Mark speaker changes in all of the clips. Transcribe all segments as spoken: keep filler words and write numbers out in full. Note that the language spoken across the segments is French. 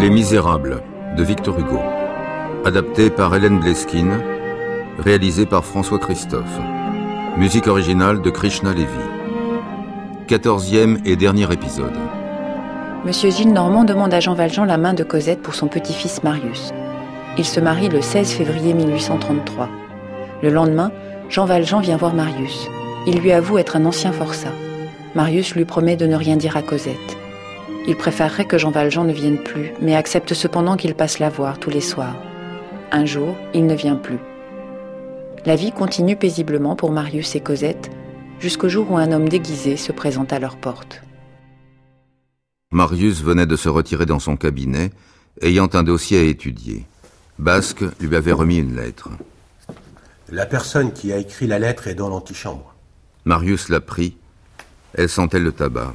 Speaker 1: Les Misérables, de Victor Hugo. Adapté par Hélène Bleskine. Réalisé par François Christophe. Musique originale de Krishna Levi. Quatorzième et dernier épisode.
Speaker 2: Monsieur Gillenormand demande à Jean Valjean la main de Cosette pour son petit-fils Marius. Il se marie le seize février mille huit cent trente-trois. Le lendemain, Jean Valjean vient voir Marius. Il lui avoue être un ancien forçat. Marius lui promet de ne rien dire à Cosette. Il préférerait que Jean Valjean ne vienne plus, mais accepte cependant qu'il passe la voir tous les soirs. Un jour, il ne vient plus. La vie continue paisiblement pour Marius et Cosette, jusqu'au jour où un homme déguisé se présente à leur porte.
Speaker 1: Marius venait de se retirer dans son cabinet, ayant un dossier à étudier. Basque lui avait remis une lettre.
Speaker 3: La personne qui a écrit la lettre est dans l'antichambre.
Speaker 1: Marius la prit. Elle sentait le tabac.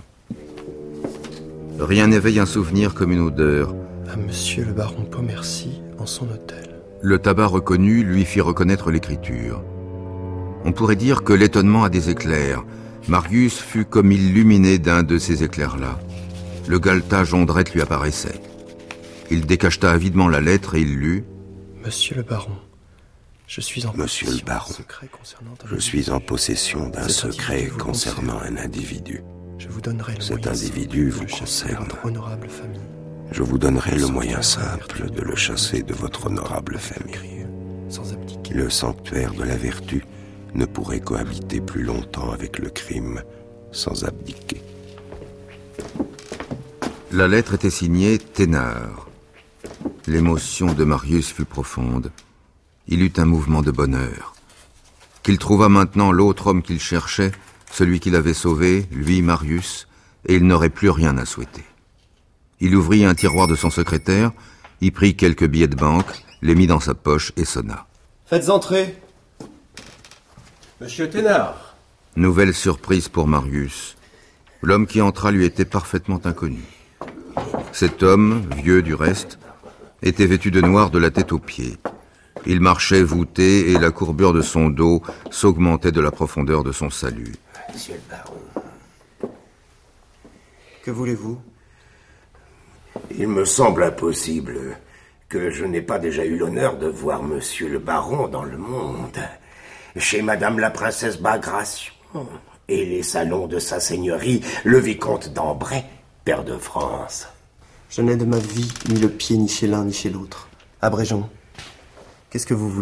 Speaker 1: Rien n'éveille un souvenir comme une odeur.
Speaker 4: À monsieur le baron Pontmercy, en son hôtel.
Speaker 1: Le tabac reconnu lui fit reconnaître l'écriture. On pourrait dire que l'étonnement a des éclairs. Marius fut comme illuminé d'un de ces éclairs-là. Le galetas Jondrette lui apparaissait. Il décacheta avidement la lettre et il lut.
Speaker 4: Monsieur le baron, je suis en
Speaker 5: Monsieur le baron, je suis en possession d'un secret concernant un individu.
Speaker 4: Je vous donnerai le
Speaker 5: Cet
Speaker 4: moyen
Speaker 5: individu vous
Speaker 4: simple de chasser
Speaker 5: concerne.
Speaker 4: votre honorable famille.
Speaker 5: Je vous donnerai le moyen simple de le chasser de votre honorable famille.
Speaker 4: Sans abdiquer.
Speaker 5: Le sanctuaire de la vertu ne pourrait cohabiter plus longtemps avec le crime sans abdiquer.
Speaker 1: La lettre était signée Thénard. L'émotion de Marius fut profonde. Il eut un mouvement de bonheur. Qu'il trouva maintenant l'autre homme qu'il cherchait, celui qu'il avait sauvé, lui, Marius, et il n'aurait plus rien à souhaiter. Il ouvrit un tiroir de son secrétaire, y prit quelques billets de banque, les mit dans sa poche et sonna.
Speaker 6: Faites entrer.
Speaker 3: Monsieur Thénard.
Speaker 1: Nouvelle surprise pour Marius. L'homme qui entra lui était parfaitement inconnu. Cet homme, vieux du reste, était vêtu de noir de la tête aux pieds. Il marchait voûté et la courbure de son dos s'augmentait de la profondeur de son salut.
Speaker 5: Monsieur le baron.
Speaker 6: Que voulez-vous ?
Speaker 5: Il me semble impossible que je n'ai pas déjà eu l'honneur de voir monsieur le baron dans le monde, chez madame la princesse Bagration et les salons de sa seigneurie, le vicomte d'Ambray, pair de France.
Speaker 6: Je n'ai de ma vie mis le pied ni chez l'un ni chez l'autre. Abrégeons. Qu'est-ce que vous voulez ?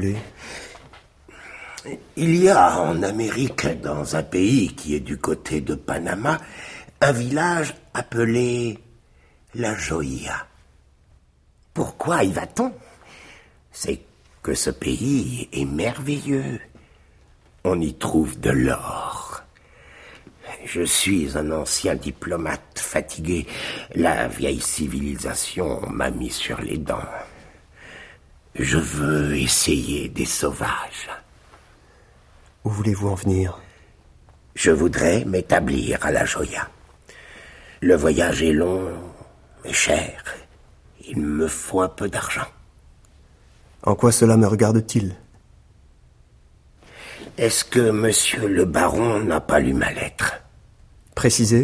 Speaker 5: Il y a en Amérique, dans un pays qui est du côté de Panama, un village appelé La Joya. Pourquoi y va-t-on ? C'est que ce pays est merveilleux. On y trouve de l'or. Je suis un ancien diplomate fatigué. La vieille civilisation m'a mis sur les dents. Je veux essayer des sauvages.
Speaker 6: Où voulez-vous en venir ?
Speaker 5: Je voudrais m'établir à La Joya. Le voyage est long et cher. Il me faut un peu d'argent.
Speaker 6: En quoi cela me regarde-t-il ?
Speaker 5: Est-ce que monsieur le baron n'a pas lu ma lettre ?
Speaker 6: Précisez ?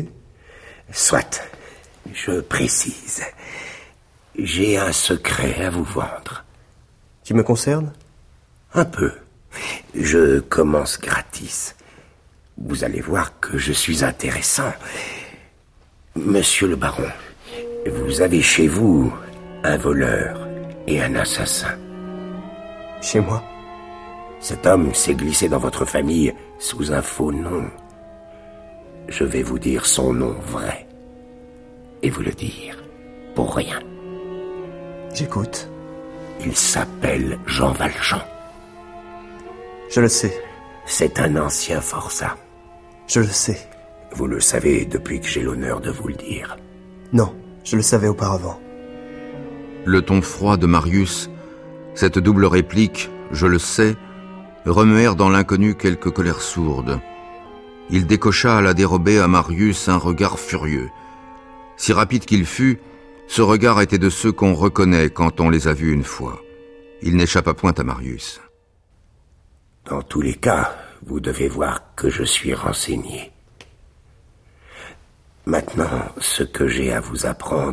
Speaker 5: Soit, je précise. J'ai un secret à vous vendre.
Speaker 6: Qui me concerne ?
Speaker 5: Un peu. Je commence gratis. Vous allez voir que je suis intéressant. Monsieur le baron, vous avez chez vous un voleur et un assassin.
Speaker 6: Chez moi ?
Speaker 5: Cet homme s'est glissé dans votre famille sous un faux nom. Je vais vous dire son nom vrai. Et vous le dire pour rien.
Speaker 6: J'écoute.
Speaker 5: Il s'appelle Jean Valjean.
Speaker 6: Je le sais.
Speaker 5: C'est un ancien forçat.
Speaker 6: Je le sais.
Speaker 5: Vous le savez depuis que j'ai l'honneur de vous le dire.
Speaker 6: Non, je le savais auparavant.
Speaker 1: Le ton froid de Marius, cette double réplique « je le sais », remuèrent dans l'inconnu quelques colères sourdes. Il décocha à la dérobée à Marius un regard furieux. Si rapide qu'il fût, ce regard était de ceux qu'on reconnaît quand on les a vus une fois. Il n'échappa point à Marius.
Speaker 5: Dans tous les cas, vous devez voir que je suis renseigné. Maintenant, ce que j'ai à vous apprendre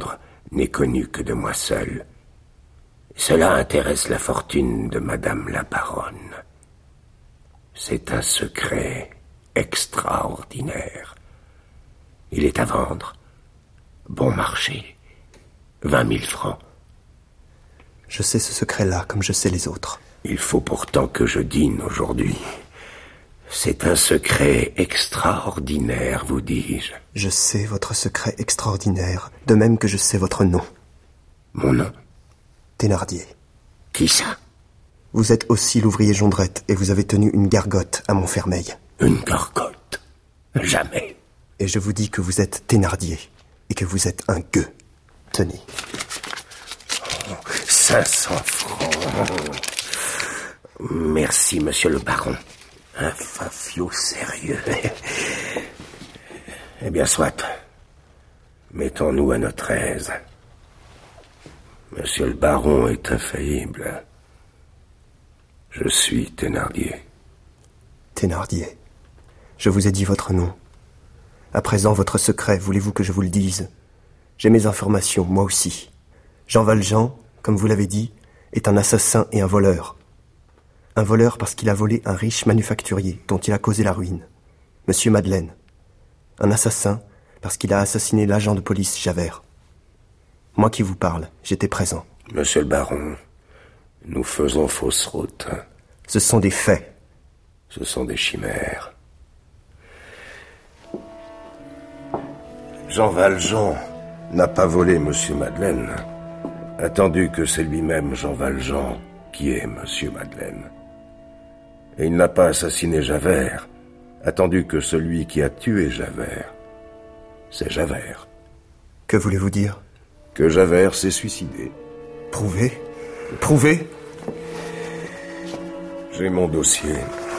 Speaker 5: n'est connu que de moi seul. Cela intéresse la fortune de Madame la Baronne. C'est un secret extraordinaire. Il est à vendre. Bon marché. Vingt mille francs.
Speaker 6: Je sais ce secret-là, comme je sais les autres.
Speaker 5: Il faut pourtant que je dîne aujourd'hui. C'est un secret extraordinaire, vous dis-je.
Speaker 6: Je sais votre secret extraordinaire, de même que je sais votre nom.
Speaker 5: Mon nom?
Speaker 6: Thénardier.
Speaker 5: Qui ça?
Speaker 6: Vous êtes aussi l'ouvrier Jondrette, et vous avez tenu une gargote à Montfermeil.
Speaker 5: Une gargote? Jamais.
Speaker 6: Et je vous dis que vous êtes Thénardier, et que vous êtes un gueux. Tenez.
Speaker 5: Oh, cinq cents francs. Merci, monsieur le baron. Un fafiot sérieux. Eh bien, soit. Mettons-nous à notre aise. Monsieur le baron est infaillible. Je suis Thénardier.
Speaker 6: Thénardier. Je vous ai dit votre nom. À présent, votre secret, voulez-vous que je vous le dise? J'ai mes informations, moi aussi. Jean Valjean, comme vous l'avez dit, est un assassin et un voleur. Un voleur parce qu'il a volé un riche manufacturier dont il a causé la ruine, Monsieur Madeleine. Un assassin parce qu'il a assassiné l'agent de police Javert. Moi qui vous parle, j'étais présent.
Speaker 5: Monsieur le baron, nous faisons fausse route.
Speaker 6: Ce sont des faits.
Speaker 5: Ce sont des chimères. Jean Valjean n'a pas volé Monsieur Madeleine, attendu que c'est lui-même Jean Valjean qui est Monsieur Madeleine. Et il n'a pas assassiné Javert, attendu que celui qui a tué Javert, c'est Javert.
Speaker 6: Que voulez-vous dire?
Speaker 5: Que Javert s'est suicidé.
Speaker 6: Prouvez. Prouvez.
Speaker 5: J'ai mon dossier.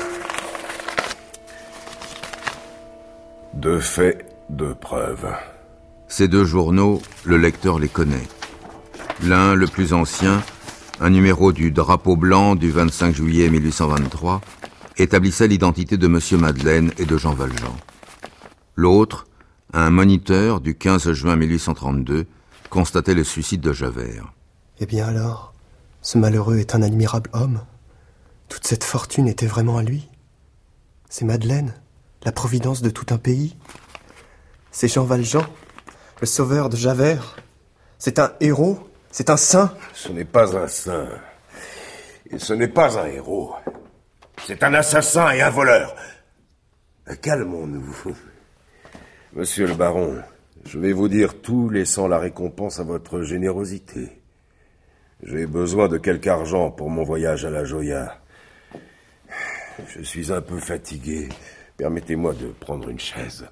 Speaker 5: Deux faits, deux preuves.
Speaker 1: Ces deux journaux, le lecteur les connaît. L'un, le plus ancien, un numéro du Drapeau blanc du vingt-cinq juillet mille huit cent vingt-trois, établissait l'identité de Monsieur Madeleine et de Jean Valjean. L'autre, un Moniteur du quinze juin mille huit cent trente-deux, constatait le suicide de Javert.
Speaker 6: Eh bien alors, ce malheureux est un admirable homme. Toute cette fortune était vraiment à lui. C'est Madeleine, la providence de tout un pays. C'est Jean Valjean, le sauveur de Javert. C'est un héros, c'est un saint.
Speaker 5: Ce n'est pas un saint. Et ce n'est pas un héros. C'est un assassin et un voleur. Calmons-nous. Monsieur le baron, je vais vous dire tout, laissant la récompense à votre générosité. J'ai besoin de quelque argent pour mon voyage à la Joya. Je suis un peu fatigué. Permettez-moi de prendre une chaise.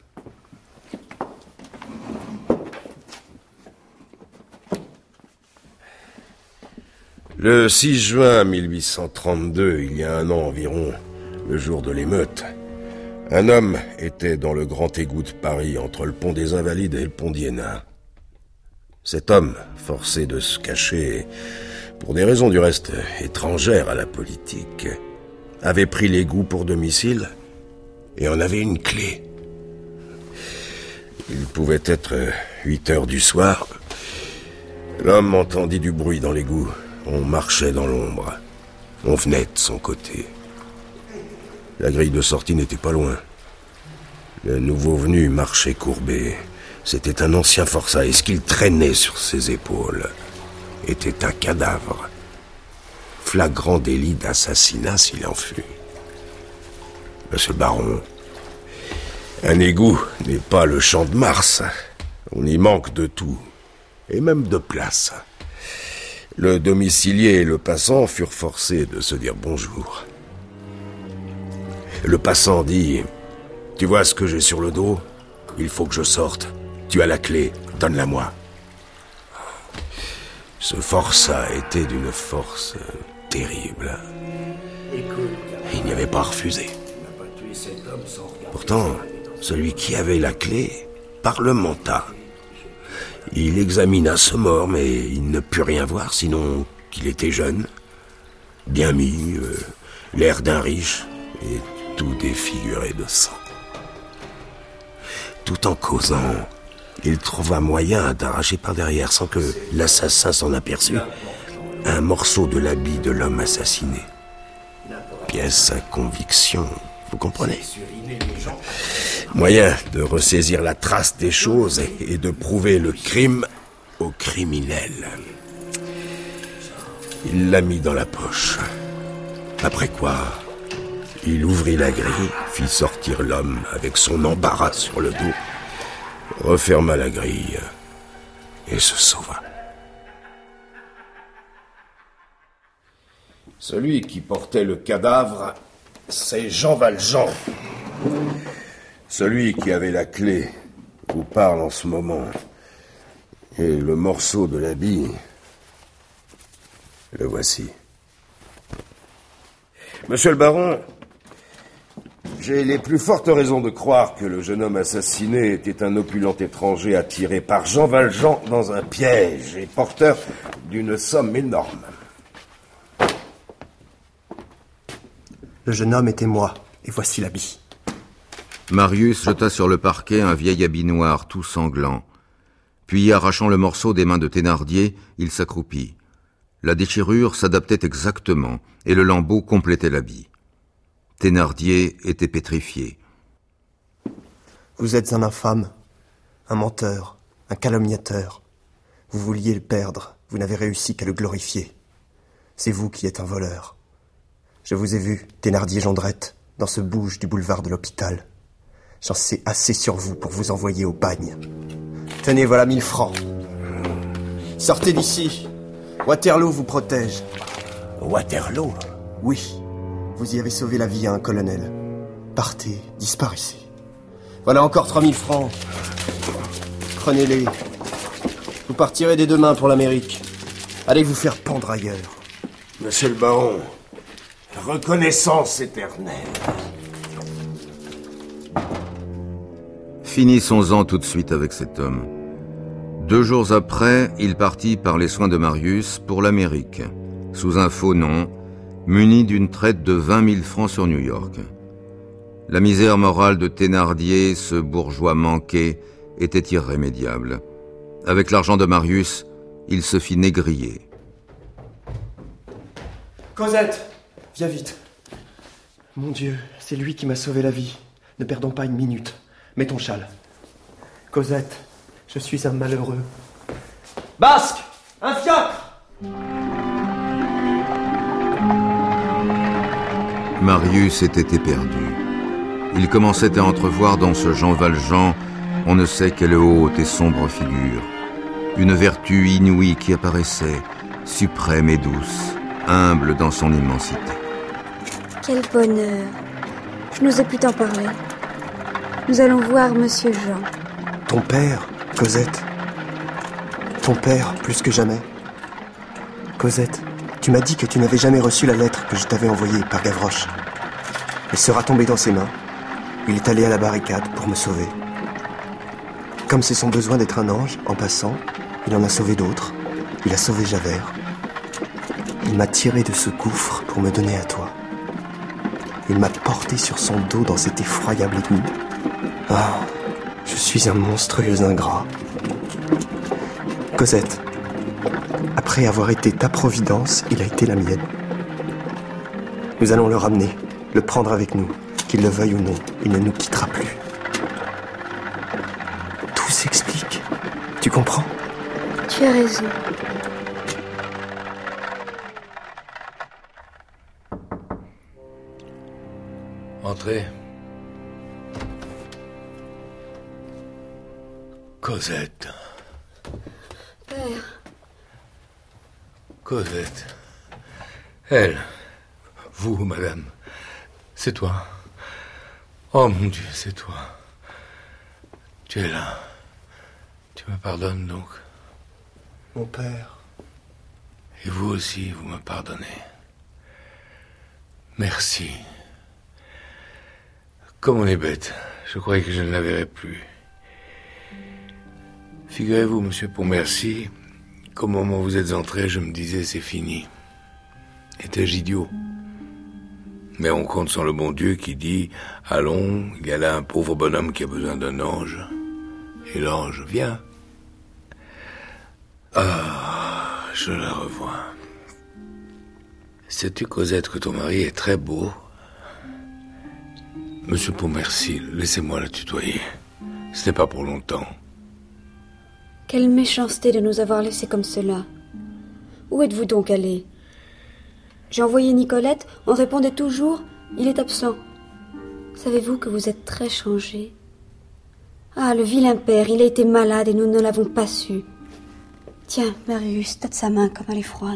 Speaker 5: Le six juin mille huit cent trente-deux, il y a un an environ, le jour de l'émeute, un homme était dans le grand égout de Paris entre le pont des Invalides et le pont d'Iéna. Cet homme, forcé de se cacher, pour des raisons du reste étrangères à la politique, avait pris l'égout pour domicile et en avait une clé. Il pouvait être huit heures du soir. L'homme entendit du bruit dans l'égout. On marchait dans l'ombre. On venait de son côté. La grille de sortie n'était pas loin. Le nouveau venu marchait courbé. C'était un ancien forçat, et ce qu'il traînait sur ses épaules était un cadavre. Flagrant délit d'assassinat s'il en fut. Monsieur le baron, un égout n'est pas le champ de Mars. On y manque de tout, et même de place. Le domicilié et le passant furent forcés de se dire bonjour. Le passant dit « Tu vois ce que j'ai sur le dos? Il faut que je sorte. Tu as la clé, donne-la-moi. » Ce forçat était d'une force terrible. Il n'y avait pas refusé. Pourtant, celui qui avait la clé parlementa. Il examina ce mort, mais il ne put rien voir, sinon qu'il était jeune, bien mis, euh, l'air d'un riche, et tout défiguré de sang. Tout en causant, il trouva moyen d'arracher par derrière, sans que l'assassin s'en aperçût, un morceau de l'habit de l'homme assassiné. Pièce à conviction, vous comprenez? Moyen de ressaisir la trace des choses et, et de prouver le crime au criminel. Il l'a mis dans la poche. Après quoi, il ouvrit la grille, fit sortir l'homme avec son embarras sur le dos, referma la grille et se sauva. Celui qui portait le cadavre, c'est Jean Valjean. Celui qui avait la clé vous parle en ce moment. Et le morceau de l'habit, le voici. Monsieur le baron, j'ai les plus fortes raisons de croire que le jeune homme assassiné était un opulent étranger attiré par Jean Valjean dans un piège et porteur d'une somme énorme.
Speaker 6: Le jeune homme était moi, et voici l'habit.
Speaker 1: Marius jeta sur le parquet un vieil habit noir tout sanglant. Puis, arrachant le morceau des mains de Thénardier, il s'accroupit. La déchirure s'adaptait exactement, et le lambeau complétait l'habit. Thénardier était pétrifié.
Speaker 6: Vous êtes un infâme, un menteur, un calomniateur. Vous vouliez le perdre, vous n'avez réussi qu'à le glorifier. C'est vous qui êtes un voleur. Je vous ai vu, Thénardier Jondrette, dans ce bouge du boulevard de l'hôpital. J'en sais assez sur vous pour vous envoyer au bagne. Tenez, voilà mille francs. Sortez d'ici. Waterloo vous protège.
Speaker 5: Waterloo?
Speaker 6: Oui, vous y avez sauvé la vie à un colonel. Partez, disparaissez. Voilà encore trois mille francs. Prenez-les. Vous partirez dès demain pour l'Amérique. Allez vous faire pendre ailleurs.
Speaker 5: Monsieur le baron, reconnaissance éternelle.
Speaker 1: Finissons-en tout de suite avec cet homme. Deux jours après, il partit par les soins de Marius pour l'Amérique, sous un faux nom, muni d'une traite de vingt mille francs sur New York. La misère morale de Thénardier, ce bourgeois manqué, était irrémédiable. Avec l'argent de Marius, il se fit négrier.
Speaker 6: Cosette, viens vite. Mon Dieu, c'est lui qui m'a sauvé la vie. Ne perdons pas une minute. Mets ton châle. Cosette, je suis un malheureux. Basque, un fiacre!
Speaker 1: Marius était éperdu. Il commençait à entrevoir dans ce Jean Valjean, on ne sait quelle haute et sombre figure. Une vertu inouïe qui apparaissait, suprême et douce, humble dans son immensité.
Speaker 7: Quel bonheur! Je n'osais plus t'en parler. Nous allons voir Monsieur Jean.
Speaker 6: Ton père, Cosette. Ton père, plus que jamais. Cosette, tu m'as dit que tu n'avais jamais reçu la lettre que je t'avais envoyée par Gavroche. Elle sera tombée dans ses mains. Il est allé à la barricade pour me sauver. Comme c'est son besoin d'être un ange, en passant, il en a sauvé d'autres. Il a sauvé Javert. Il m'a tiré de ce gouffre pour me donner à toi. Il m'a porté sur son dos dans cet effroyable ennemi. Ah, je suis un monstrueux ingrat. Cosette, après avoir été ta providence, il a été la mienne. Nous allons le ramener, le prendre avec nous. Qu'il le veuille ou non, il ne nous quittera plus. Tout s'explique. Tu comprends?
Speaker 7: Tu as raison.
Speaker 8: Entrez. Cosette.
Speaker 7: Père.
Speaker 8: Cosette. Elle. Vous, madame. C'est toi. Oh mon Dieu, c'est toi. Tu es là. Tu me pardonnes donc.
Speaker 6: Mon père.
Speaker 8: Et vous aussi, vous me pardonnez. Merci. Comme on est bête, je croyais que je ne la verrais plus. Figurez-vous, monsieur Pontmercy, qu'au moment où vous êtes entré, je me disais c'est fini. Étais-je idiot? Mais on compte sur le bon Dieu qui dit « Allons, il y a là un pauvre bonhomme qui a besoin d'un ange. » Et l'ange vient. Ah, je la revois. Sais-tu, Cosette, que ton mari est très beau? Monsieur Pontmercy, laissez-moi la tutoyer. Ce n'est pas pour longtemps.
Speaker 7: Quelle méchanceté de nous avoir laissés comme cela. Où êtes-vous donc allé? J'ai envoyé Nicolette, on répondait toujours « Il est absent ». Savez-vous que vous êtes très changé? Ah, le vilain père, il a été malade et nous ne l'avons pas su. Tiens, Marius, tâte sa main comme elle est froide.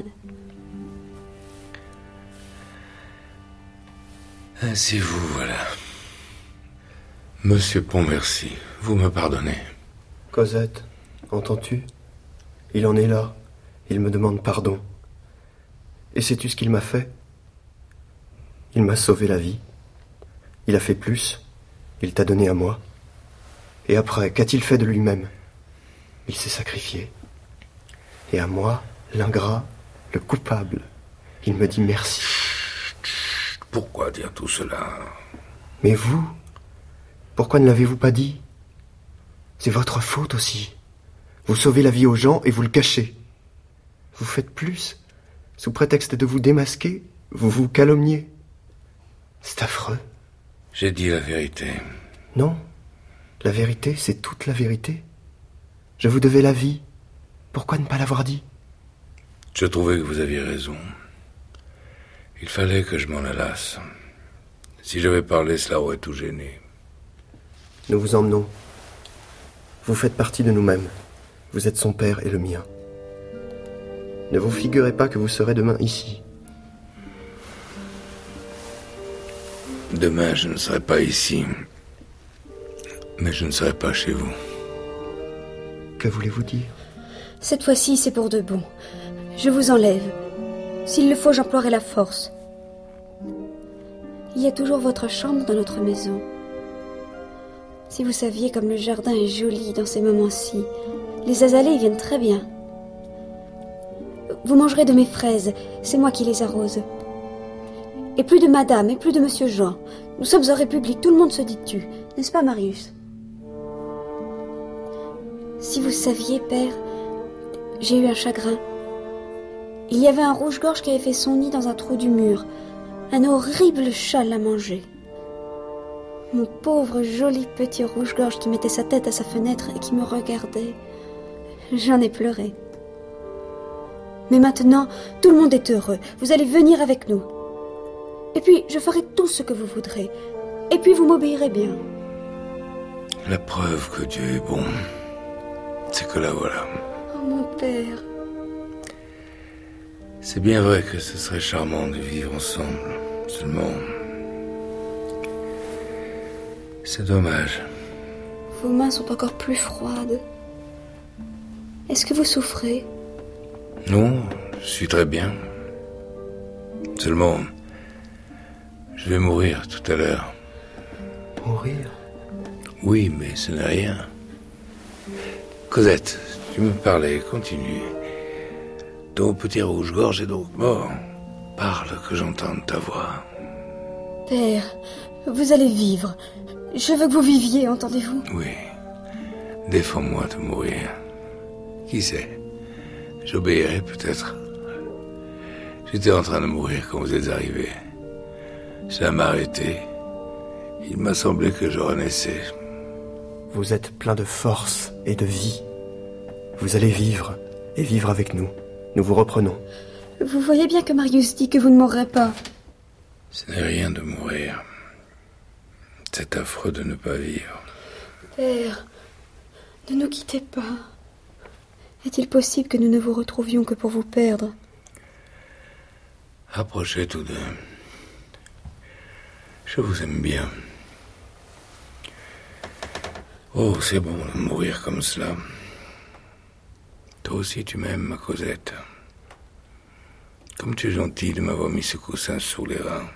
Speaker 8: Ainsi vous voilà. Monsieur Pontmercy, vous me pardonnez.
Speaker 6: Cosette, entends-tu? Il en est là. Il me demande pardon. Et sais-tu ce qu'il m'a fait? Il m'a sauvé la vie. Il a fait plus. Il t'a donné à moi. Et après, qu'a-t-il fait de lui-même? Il s'est sacrifié. Et à moi, l'ingrat, le coupable, il me dit merci.
Speaker 8: Pourquoi dire tout cela?
Speaker 6: Mais vous, pourquoi ne l'avez-vous pas dit? C'est votre faute aussi. Vous sauvez la vie aux gens et vous le cachez. Vous faites plus. Sous prétexte de vous démasquer, vous vous calomniez. C'est affreux.
Speaker 8: J'ai dit la vérité.
Speaker 6: Non, la vérité, c'est toute la vérité. Je vous devais la vie. Pourquoi ne pas l'avoir dit?
Speaker 8: Je trouvais que vous aviez raison. Il fallait que je m'en allasse. Si j'avais parlé, cela aurait tout gêné.
Speaker 6: Nous vous emmenons. Vous faites partie de nous-mêmes. Vous êtes son père et le mien. Ne vous figurez pas que vous serez demain ici.
Speaker 8: Demain, je ne serai pas ici. Mais je ne serai pas chez vous.
Speaker 6: Que voulez-vous dire?
Speaker 7: Cette fois-ci, c'est pour de bon. Je vous enlève. S'il le faut, j'emploierai la force. Il y a toujours votre chambre dans notre maison. Si vous saviez comme le jardin est joli dans ces moments-ci. Les azalées y viennent très bien. Vous mangerez de mes fraises, c'est moi qui les arrose. Et plus de madame et plus de monsieur Jean. Nous sommes en République, tout le monde se dit tu. N'est-ce pas, Marius? Si vous saviez, père, j'ai eu un chagrin. Il y avait un rouge-gorge qui avait fait son nid dans un trou du mur. Un horrible chat l'a mangé. Mon pauvre joli petit rouge-gorge qui mettait sa tête à sa fenêtre et qui me regardait. J'en ai pleuré. Mais maintenant, tout le monde est heureux. Vous allez venir avec nous. Et puis, je ferai tout ce que vous voudrez. Et puis, vous m'obéirez bien.
Speaker 8: La preuve que Dieu est bon, c'est que la voilà.
Speaker 7: Oh, mon père.
Speaker 8: C'est bien vrai que ce serait charmant de vivre ensemble. Seulement, c'est dommage.
Speaker 7: Vos mains sont encore plus froides. Est-ce que vous souffrez?
Speaker 8: Non, je suis très bien. Seulement, je vais mourir tout à l'heure.
Speaker 6: Mourir?
Speaker 8: Oui, mais ce n'est rien. Cosette, tu me parlais, continue. Ton petit rouge-gorge est donc mort. Parle, que j'entende ta voix.
Speaker 7: Père, vous allez vivre. Je veux que vous viviez, entendez-vous?
Speaker 8: Oui. Défends-moi de mourir. Qui sait? J'obéirai peut-être. J'étais en train de mourir quand vous êtes arrivés. Ça m'a arrêté. Il m'a semblé que je renaissais.
Speaker 6: Vous êtes plein de force et de vie. Vous allez vivre, et vivre avec nous. Nous vous reprenons.
Speaker 7: Vous voyez bien que Marius dit que vous ne mourrez pas.
Speaker 8: Ce n'est rien de mourir. C'est affreux de ne pas vivre.
Speaker 7: Père, ne nous quittez pas. Est-il possible que nous ne vous retrouvions que pour vous perdre?
Speaker 8: Approchez tous deux. Je vous aime bien. Oh, c'est bon de mourir comme cela. Toi aussi tu m'aimes, ma Cosette. Comme tu es gentille de m'avoir mis ce coussin sous les reins.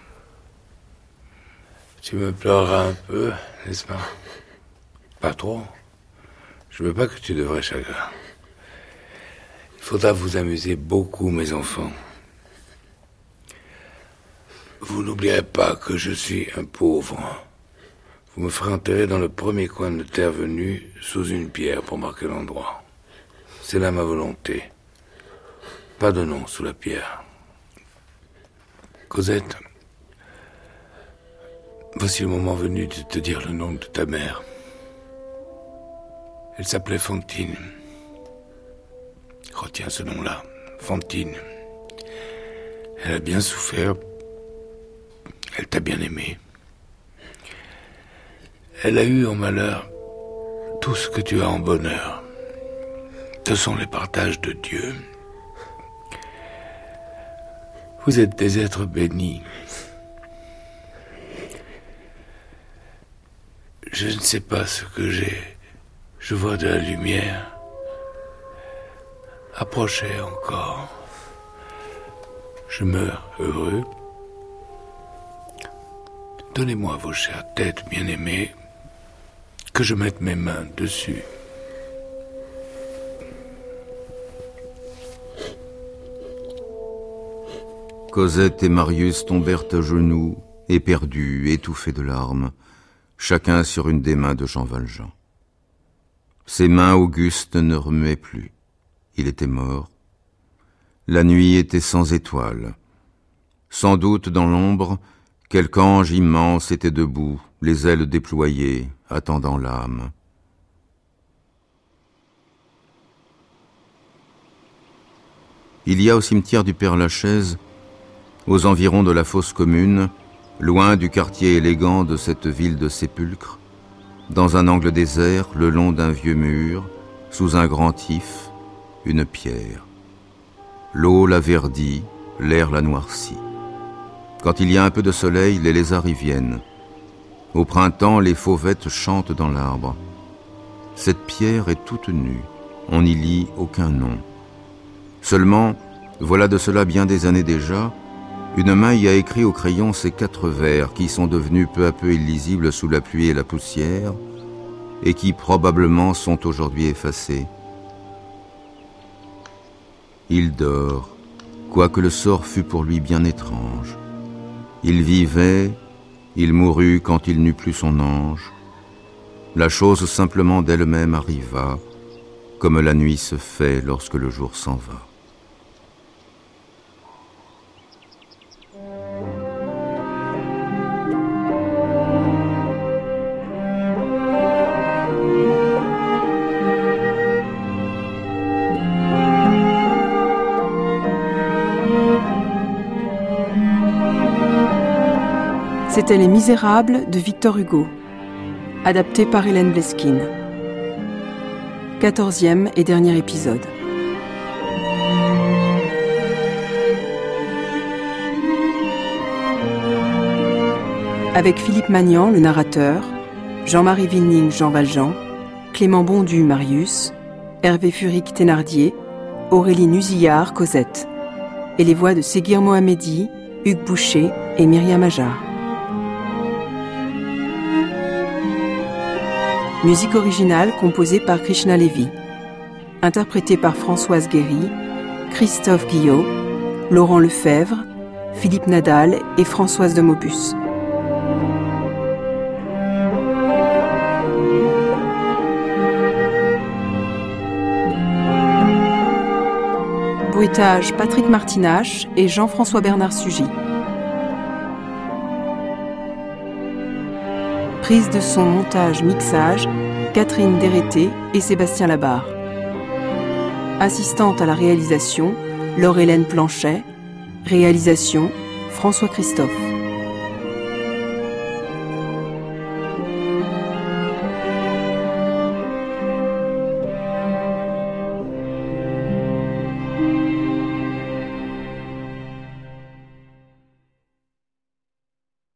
Speaker 8: Tu me pleureras un peu, n'est-ce pas? Pas trop. Je veux pas que tu devrais chagrin. Il faudra vous amuser beaucoup, mes enfants. Vous n'oublierez pas que je suis un pauvre. Vous me ferez enterrer dans le premier coin de terre venu, sous une pierre pour marquer l'endroit. C'est là ma volonté. Pas de nom sous la pierre. Cosette, voici le moment venu de te dire le nom de ta mère. Elle s'appelait Fantine. Retiens ce nom-là, Fantine. Elle a bien souffert. Elle t'a bien aimé. Elle a eu en malheur tout ce que tu as en bonheur. Ce sont les partages de Dieu. Vous êtes des êtres bénis. Je ne sais pas ce que j'ai. Je vois de la lumière. Approchez encore. Je meurs heureux. Donnez-moi vos chères têtes bien-aimées, que je mette mes mains dessus.
Speaker 1: Cosette et Marius tombèrent à genoux, éperdus, étouffés de larmes, chacun sur une des mains de Jean Valjean. Ses mains augustes ne remuaient plus. Il était mort. La nuit était sans étoiles. Sans doute dans l'ombre, quelque ange immense était debout, les ailes déployées, attendant l'âme. Il y a au cimetière du Père-Lachaise, aux environs de la fosse commune, loin du quartier élégant de cette ville de sépulcre, dans un angle désert, le long d'un vieux mur, sous un grand if, une pierre. L'eau la verdit, l'air la noircit. Quand il y a un peu de soleil, les lézards y viennent. Au printemps, les fauvettes chantent dans l'arbre. Cette pierre est toute nue, on n'y lit aucun nom. Seulement, voilà de cela bien des années déjà, une main y a écrit au crayon ces quatre vers qui sont devenus peu à peu illisibles sous la pluie et la poussière et qui probablement sont aujourd'hui effacés. Il dort, quoique le sort fût pour lui bien étrange. Il vivait, il mourut quand il n'eut plus son ange. La chose simplement d'elle-même arriva, comme la nuit se fait lorsque le jour s'en va.
Speaker 9: C'était Les Misérables de Victor Hugo, adapté par Hélène Bleskine. Quatorzième et dernier épisode. Avec Philippe Magnan, le narrateur, Jean-Marie Vinning, Jean Valjean, Clément Bondu, Marius, Hervé Furic, Thénardier, Aurélie Nuzillard, Cosette, et les voix de Séguir Mohamedi, Hugues Boucher et Myriam Ajar. Musique originale composée par Krishna Levy. Interprétée par Françoise Guéry, Christophe Guillot, Laurent Lefebvre, Philippe Nadal et Françoise de Maubus. Bruitage Patrick Martinache et Jean-François Bernard Sugy. Prise de son, montage, mixage, Catherine Dérété et Sébastien Labarre. Assistante à la réalisation, Laure-Hélène Planchet. Réalisation, François Christophe.